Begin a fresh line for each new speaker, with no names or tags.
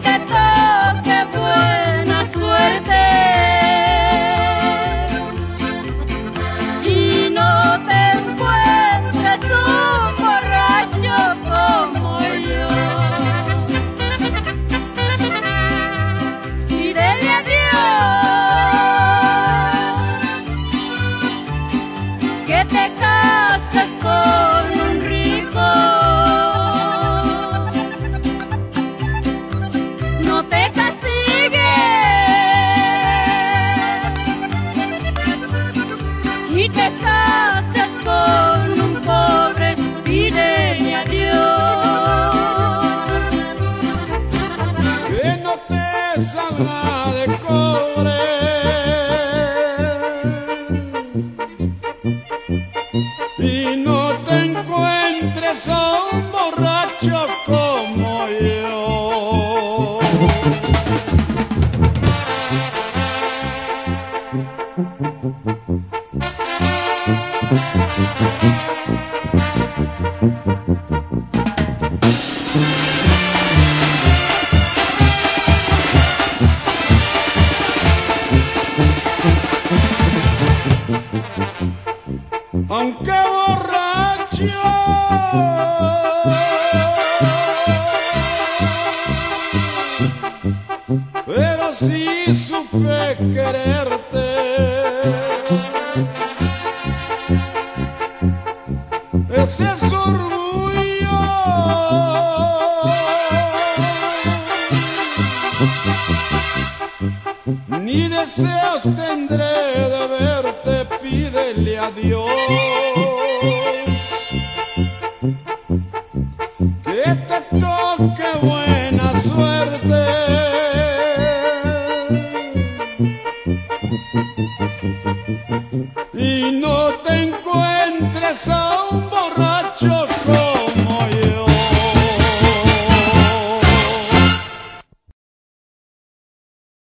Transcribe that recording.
te toque buena suerte y no te encuentres un borracho como yo. Pídele a Dios que te cases con un rico. No te castigues y te cases con un pobre. Pídele a Dios
que no te salga de cobre y no te encuentres a un borracho como yo. Aunque borracho, pero sí supe quererte. Ese es orgullo, ni deseos tendré de verte. Pídele a Dios